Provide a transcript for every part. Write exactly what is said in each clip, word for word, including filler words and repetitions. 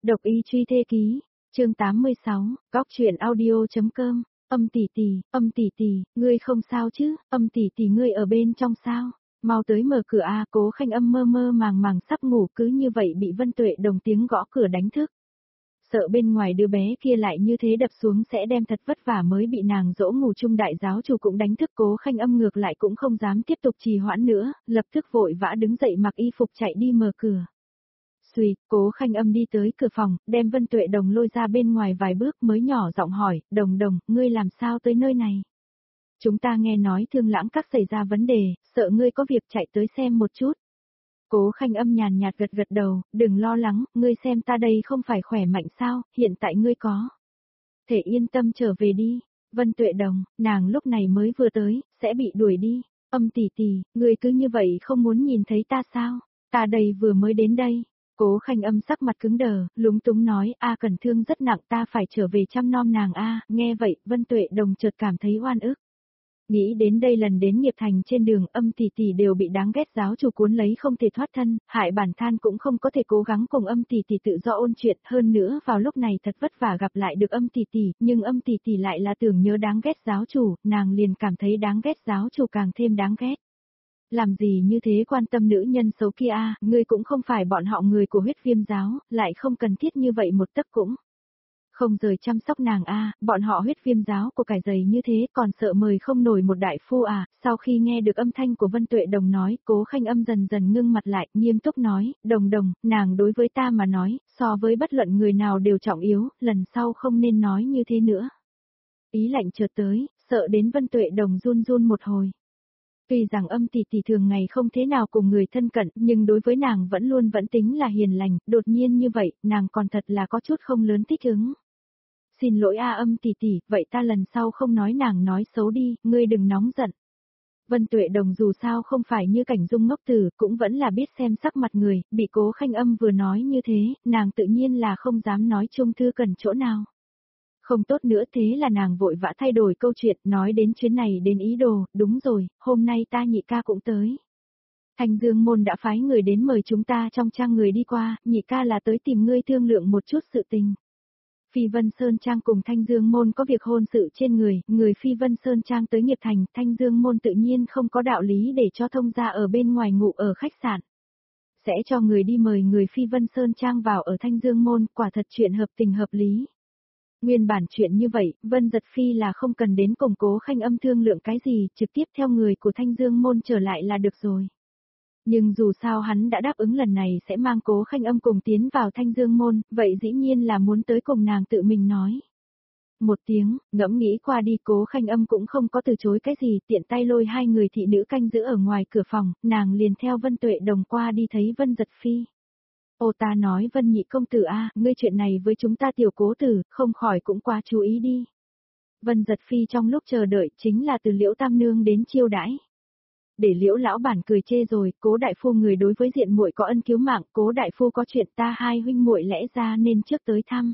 Độc y truy thê ký, chương tám mươi sáu, góc truyện audio.com, âm tỷ tỷ, âm tỷ tỷ, ngươi không sao chứ, âm tỷ tỷ ngươi ở bên trong sao, mau tới mở cửa a. Cố Khanh Âm mơ mơ màng màng sắp ngủ cứ như vậy bị Vân Tuệ Đồng tiếng gõ cửa đánh thức. Sợ bên ngoài đứa bé kia lại như thế đập xuống sẽ đem thật vất vả mới bị nàng dỗ ngủ chung đại giáo chủ cũng đánh thức. Cố Khanh Âm ngược lại cũng không dám tiếp tục trì hoãn nữa, lập tức vội vã đứng dậy mặc y phục chạy đi mở cửa. Xuy, Cố Khanh Âm đi tới cửa phòng, đem Vân Tuệ Đồng lôi ra bên ngoài vài bước mới nhỏ giọng hỏi, Đồng Đồng, ngươi làm sao tới nơi này? Chúng ta nghe nói Thương Lãng Các xảy ra vấn đề, sợ ngươi có việc chạy tới xem một chút. Cố Khanh Âm nhàn nhạt gật gật đầu, đừng lo lắng, ngươi xem ta đây không phải khỏe mạnh sao, hiện tại ngươi có thể yên tâm trở về đi. Vân Tuệ Đồng, nàng lúc này mới vừa tới, sẽ bị đuổi đi. Âm tỷ tỷ, ngươi cứ như vậy không muốn nhìn thấy ta sao? Ta đây vừa mới đến đây. Cố Khanh Âm sắc mặt cứng đờ, lúng túng nói, a Cẩn Thương rất nặng, ta phải trở về chăm nom nàng a. Nghe vậy, Vân Tuệ Đồng chợt cảm thấy oan ức. Nghĩ đến đây lần đến Nghiệp Thành trên đường, Âm tỷ tỷ đều bị đáng ghét giáo chủ cuốn lấy không thể thoát thân, hại bản than cũng không có thể cố gắng cùng Âm tỷ tỷ tự do ôn chuyện, hơn nữa vào lúc này thật vất vả gặp lại được Âm tỷ tỷ, nhưng Âm tỷ tỷ lại là tưởng nhớ đáng ghét giáo chủ, nàng liền cảm thấy đáng ghét giáo chủ càng thêm đáng ghét. Làm gì như thế quan tâm nữ nhân xấu kia a, ngươi cũng không phải bọn họ người của Huyết Viêm giáo, lại không cần thiết như vậy một tấc cũng không rời chăm sóc nàng a, bọn họ Huyết Viêm giáo của cải dày như thế còn sợ mời không nổi một đại phu à. Sau khi nghe được âm thanh của Vân Tuệ Đồng nói, Cố Khanh Âm dần dần ngưng mặt lại, nghiêm túc nói, Đồng Đồng, nàng đối với ta mà nói, so với bất luận người nào đều trọng yếu, lần sau không nên nói như thế nữa. Ý lạnh chợt tới, sợ đến Vân Tuệ Đồng run run một hồi. Tuy rằng Âm tỷ tỷ thường ngày không thế nào cùng người thân cận, nhưng đối với nàng vẫn luôn vẫn tính là hiền lành, đột nhiên như vậy, nàng còn thật là có chút không lớn thích ứng. Xin lỗi a Âm tỷ tỷ, vậy ta lần sau không nói nàng nói xấu đi, ngươi đừng nóng giận. Vân Tuệ Đồng dù sao không phải như Cảnh Dung ngốc tử, cũng vẫn là biết xem sắc mặt người, bị Cố Khanh Âm vừa nói như thế, nàng tự nhiên là không dám nói chung thư cần chỗ nào. Không tốt nữa, thế là nàng vội vã thay đổi câu chuyện, nói đến chuyến này đến ý đồ, đúng rồi, hôm nay ta nhị ca cũng tới. Thanh Dương môn đã phái người đến mời chúng ta trong trang người đi qua, nhị ca là tới tìm ngươi thương lượng một chút sự tình. Phi Vân Sơn Trang cùng Thanh Dương môn có việc hôn sự trên người, người Phi Vân Sơn Trang tới Nghiệp Thành, Thanh Dương môn tự nhiên không có đạo lý để cho thông gia ở bên ngoài ngủ ở khách sạn. Sẽ cho người đi mời người Phi Vân Sơn Trang vào ở Thanh Dương môn, quả thật chuyện hợp tình hợp lý. Nguyên bản chuyện như vậy, Vân Giật Phi là không cần đến cùng Cố Khanh Âm thương lượng cái gì, trực tiếp theo người của Thanh Dương môn trở lại là được rồi. Nhưng dù sao hắn đã đáp ứng lần này sẽ mang Cố Khanh Âm cùng tiến vào Thanh Dương môn, vậy dĩ nhiên là muốn tới cùng nàng tự mình nói. Một tiếng, ngẫm nghĩ qua đi, Cố Khanh Âm cũng không có từ chối cái gì, tiện tay lôi hai người thị nữ canh giữ ở ngoài cửa phòng, nàng liền theo Vân Tuệ Đồng qua đi thấy Vân Giật Phi. Ô ta nói Vân nhị công tử a, ngươi chuyện này với chúng ta tiểu cố tử, không khỏi cũng quá chú ý đi. Vân Giật Phi trong lúc chờ đợi chính là từ Liễu Tam Nương đến chiêu đãi. Để Liễu lão bản cười chê rồi, Cố đại phu người đối với diện muội có ân cứu mạng, Cố đại phu có chuyện ta hai huynh muội lẽ ra nên trước tới thăm.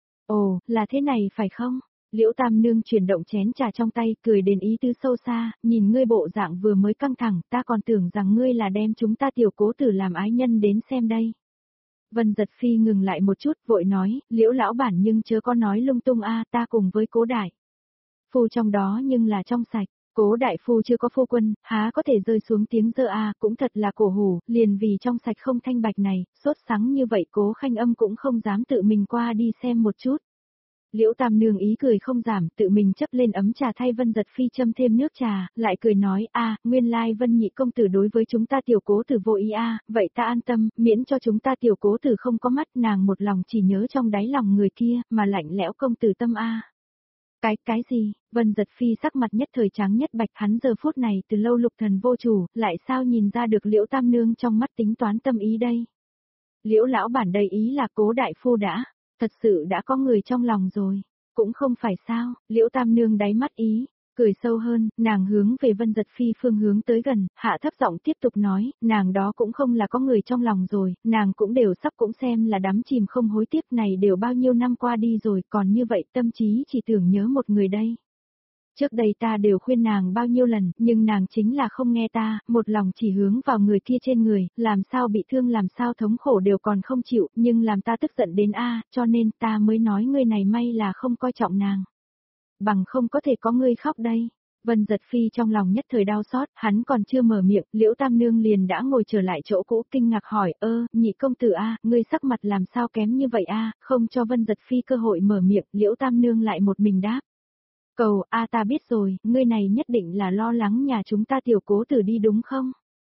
Ồ, là thế này phải không? Liễu Tam Nương chuyển động chén trà trong tay, cười đến ý tứ sâu xa, nhìn ngươi bộ dạng vừa mới căng thẳng, ta còn tưởng rằng ngươi là đem chúng ta tiểu cố tử làm ái nhân đến xem đây. Vân Giật Phi ngừng lại một chút, vội nói, Liễu lão bản nhưng chớ có nói lung tung a, ta cùng với Cố đại phu trong đó nhưng là trong sạch. Cố đại phu chưa có phu quân, há có thể rơi xuống tiếng dơ a, cũng thật là cổ hủ, liền vì trong sạch không thanh bạch này, sốt sắng như vậy Cố Khanh Âm cũng không dám tự mình qua đi xem một chút. Liễu Tam Nương ý cười không giảm, tự mình chấp lên ấm trà thay Vân Giật Phi châm thêm nước trà, lại cười nói, a, nguyên lai Vân nhị công tử đối với chúng ta tiểu cố tử vô ý a, vậy ta an tâm, miễn cho chúng ta tiểu cố tử không có mắt, nàng một lòng chỉ nhớ trong đáy lòng người kia, mà lạnh lẽo công tử tâm a. Cái, cái gì? Vân Giật Phi sắc mặt nhất thời trắng nhất bạch, hắn giờ phút này từ lâu lục thần vô chủ, lại sao nhìn ra được Liễu Tam Nương trong mắt tính toán tâm ý đây? Liễu lão bản đây ý là Cố đại phu đã, thật sự đã có người trong lòng rồi, cũng không phải sao, Liễu Tam Nương đáy mắt ý, cười sâu hơn, nàng hướng về Vân Giật Phi phương hướng tới gần, hạ thấp giọng tiếp tục nói, nàng đó cũng không là có người trong lòng rồi, nàng cũng đều sắp cũng xem là đắm chìm không hối tiếc, này đều bao nhiêu năm qua đi rồi, còn như vậy tâm trí chỉ tưởng nhớ một người đây. Trước đây ta đều khuyên nàng bao nhiêu lần, nhưng nàng chính là không nghe ta, một lòng chỉ hướng vào người kia trên người, làm sao bị thương làm sao thống khổ đều còn không chịu, nhưng làm ta tức giận đến a, cho nên ta mới nói ngươi này may là không coi trọng nàng. Bằng không có thể có ngươi khóc đây. Vân Giật Phi trong lòng nhất thời đau xót, hắn còn chưa mở miệng, Liễu Tam Nương liền đã ngồi trở lại chỗ cũ kinh ngạc hỏi, ơ, nhị công tử a, ngươi sắc mặt làm sao kém như vậy a, không cho Vân Giật Phi cơ hội mở miệng, Liễu Tam Nương lại một mình đáp. Cầu, a ta biết rồi, ngươi này nhất định là lo lắng nhà chúng ta tiểu cố tử đi đúng không?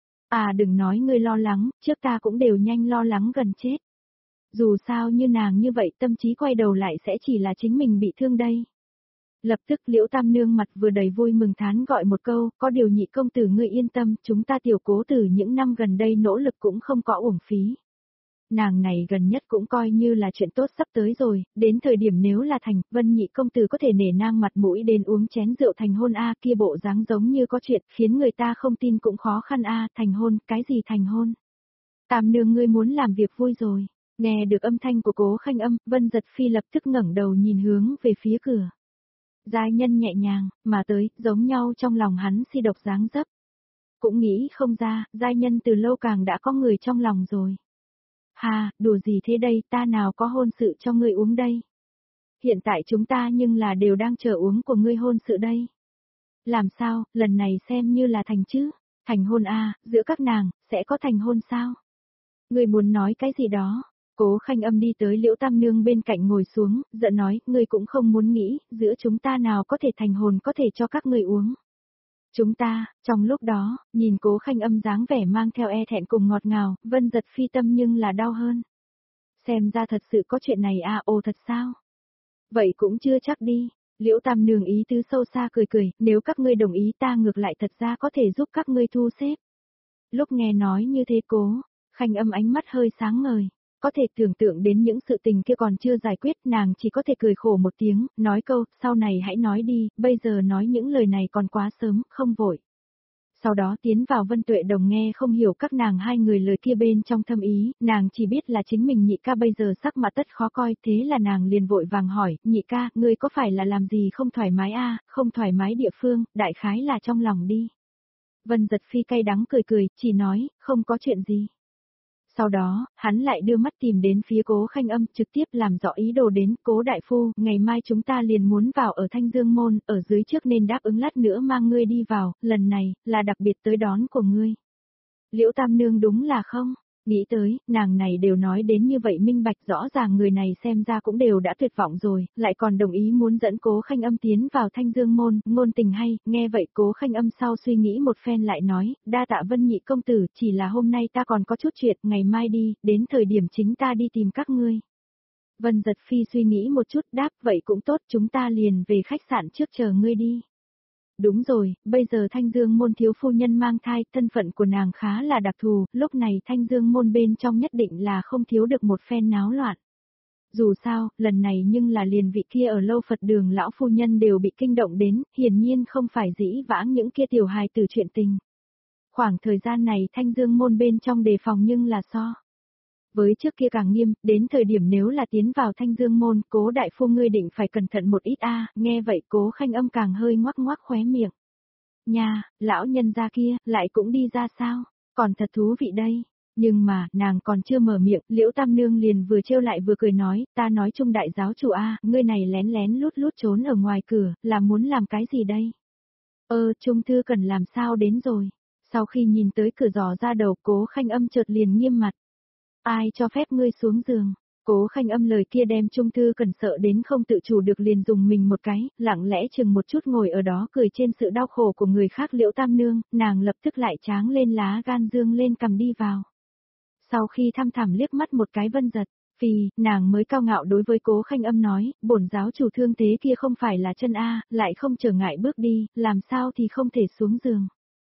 À đừng nói ngươi lo lắng, trước ta cũng đều nhanh lo lắng gần chết. Dù sao như nàng như vậy tâm trí quay đầu lại sẽ chỉ là chính mình bị thương đây. Lập tức Liễu Tam Nương mặt vừa đầy vui mừng thán gọi một câu, có điều nhị công tử ngươi yên tâm, chúng ta tiểu cố tử những năm gần đây nỗ lực cũng không có uổng phí. Nàng này gần nhất cũng coi như là chuyện tốt sắp tới rồi, đến thời điểm nếu là thành, Vân nhị công tử có thể nể nang mặt mũi đến uống chén rượu thành hôn a, kia bộ dáng giống như có chuyện, khiến người ta không tin cũng khó khăn a, thành hôn, cái gì thành hôn? Tam Nương ngươi muốn làm việc vui rồi. Nghe được âm thanh của Cố Khanh Âm, Vân Giật Phi lập tức ngẩng đầu nhìn hướng về phía cửa. Giai nhân nhẹ nhàng, mà tới, giống nhau trong lòng hắn si độc dáng dấp. Cũng nghĩ không ra, giai nhân từ lâu càng đã có người trong lòng rồi. Hà, đùa gì thế đây, ta nào có hôn sự cho ngươi uống đây. Hiện tại chúng ta nhưng là đều đang chờ uống của ngươi hôn sự đây. Làm sao, lần này xem như là thành chứ, thành hôn a, giữa các nàng, sẽ có thành hôn sao? Ngươi muốn nói cái gì đó? Cố Khanh Âm đi tới Liễu Tam Nương bên cạnh ngồi xuống, giận nói, ngươi cũng không muốn nghĩ, giữa chúng ta nào có thể thành hồn có thể cho các ngươi uống. Chúng ta, trong lúc đó, nhìn Cố Khanh Âm dáng vẻ mang theo e thẹn cùng ngọt ngào, Vân Giật Phi tâm nhưng là đau hơn. Xem ra thật sự có chuyện này à, ồ thật sao? Vậy cũng chưa chắc đi. Liễu Tam Nương ý tứ sâu xa cười cười, nếu các ngươi đồng ý ta ngược lại thật ra có thể giúp các ngươi thu xếp. Lúc nghe nói như thế Cố Khanh Âm ánh mắt hơi sáng ngời. Có thể tưởng tượng đến những sự tình kia còn chưa giải quyết, nàng chỉ có thể cười khổ một tiếng, nói câu, sau này hãy nói đi, bây giờ nói những lời này còn quá sớm, không vội. Sau đó tiến vào Vân Tuệ Đồng nghe không hiểu các nàng hai người lời kia bên trong thâm ý, nàng chỉ biết là chính mình nhị ca bây giờ sắc mặt tất khó coi, thế là nàng liền vội vàng hỏi, nhị ca, ngươi có phải là làm gì không thoải mái a, không thoải mái địa phương, đại khái là trong lòng đi. Vân Giật Phi cay đắng cười cười, chỉ nói, không có chuyện gì. Sau đó, hắn lại đưa mắt tìm đến phía Cố Khanh Âm, trực tiếp làm rõ ý đồ đến, Cố đại phu, ngày mai chúng ta liền muốn vào ở Thanh Dương Môn, ở dưới trước nên đáp ứng lát nữa mang ngươi đi vào, lần này, là đặc biệt tới đón của ngươi. Liễu Tam Nương đúng là không? Nghĩ tới, nàng này đều nói đến như vậy minh bạch rõ ràng người này xem ra cũng đều đã tuyệt vọng rồi, lại còn đồng ý muốn dẫn Cố Khanh Âm tiến vào Thanh Dương Môn, ngôn tình hay, nghe vậy Cố Khanh Âm sau suy nghĩ một phen lại nói, đa tạ Vân nhị công tử, chỉ là hôm nay ta còn có chút chuyện, ngày mai đi, đến thời điểm chính ta đi tìm các ngươi. Vân Giật Phi suy nghĩ một chút đáp, vậy cũng tốt, chúng ta liền về khách sạn trước chờ ngươi đi. Đúng rồi, bây giờ Thanh Dương Môn thiếu phu nhân mang thai, thân phận của nàng khá là đặc thù, lúc này Thanh Dương Môn bên trong nhất định là không thiếu được một phen náo loạn. Dù sao, lần này nhưng là liền vị kia ở lâu Phật đường lão phu nhân đều bị kinh động đến, hiển nhiên không phải dĩ vãng những kia tiểu hài từ chuyện tình. Khoảng thời gian này Thanh Dương Môn bên trong đề phòng nhưng là so. Với trước kia càng nghiêm, đến thời điểm nếu là tiến vào Thanh Dương Môn, Cố đại phu ngươi định phải cẩn thận một ít a, nghe vậy Cố Khanh Âm càng hơi ngoắc ngoắc khóe miệng. Nha, lão nhân gia kia, lại cũng đi ra sao, còn thật thú vị đây. Nhưng mà, nàng còn chưa mở miệng, Liễu Tam Nương liền vừa trêu lại vừa cười nói, ta nói chung đại giáo chủ a, ngươi này lén lén lút lút trốn ở ngoài cửa, là muốn làm cái gì đây? Ơ, Trung Thư cần làm sao đến rồi? Sau khi nhìn tới cửa dò ra đầu, Cố Khanh Âm chợt liền nghiêm mặt. Ai cho phép ngươi xuống giường? Cố Khanh Âm lời kia đem Trung Thư Cần sợ đến không tự chủ được liền dùng mình một cái, lặng lẽ chừng một chút ngồi ở đó cười trên sự đau khổ của người khác. Liễu Tam Nương, nàng lập tức lại tráng lên lá gan dương lên cầm đi vào. Sau khi thăm thẳm liếc mắt một cái Vân Giật Phi, nàng mới cao ngạo đối với Cố Khanh Âm nói, bổn giáo chủ thương thế kia không phải là chân a, lại không trở ngại bước đi, làm sao thì không thể xuống giường.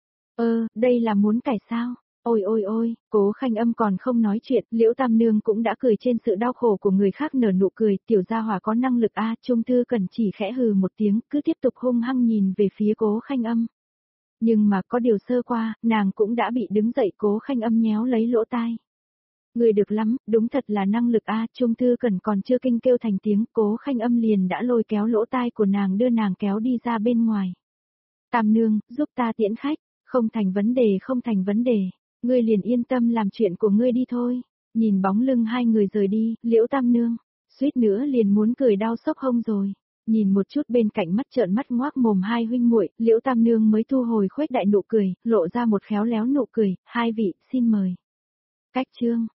Ơ, đây là muốn cải sao? Ôi ôi ôi, Cố Khanh Âm còn không nói chuyện, Liễu Tam Nương cũng đã cười trên sự đau khổ của người khác nở nụ cười, tiểu gia hỏa có năng lực a, Trung Thư Cần chỉ khẽ hừ một tiếng, cứ tiếp tục hung hăng nhìn về phía Cố Khanh Âm. Nhưng mà có điều sơ qua, nàng cũng đã bị đứng dậy Cố Khanh Âm nhéo lấy lỗ tai. Người được lắm, đúng thật là năng lực a. Trung Thư Cẩn còn chưa kinh kêu thành tiếng, Cố Khanh Âm liền đã lôi kéo lỗ tai của nàng đưa nàng kéo đi ra bên ngoài. Tam nương, giúp ta tiễn khách, không thành vấn đề không thành vấn đề, ngươi liền yên tâm làm chuyện của ngươi đi thôi. Nhìn bóng lưng hai người rời đi, Liễu Tam nương, suýt nữa liền muốn cười đau sốc hông rồi. Nhìn một chút bên cạnh mắt trợn mắt ngoác mồm hai huynh muội, Liễu Tam nương mới thu hồi khuếch đại nụ cười, lộ ra một khéo léo nụ cười, hai vị, xin mời. Cách chương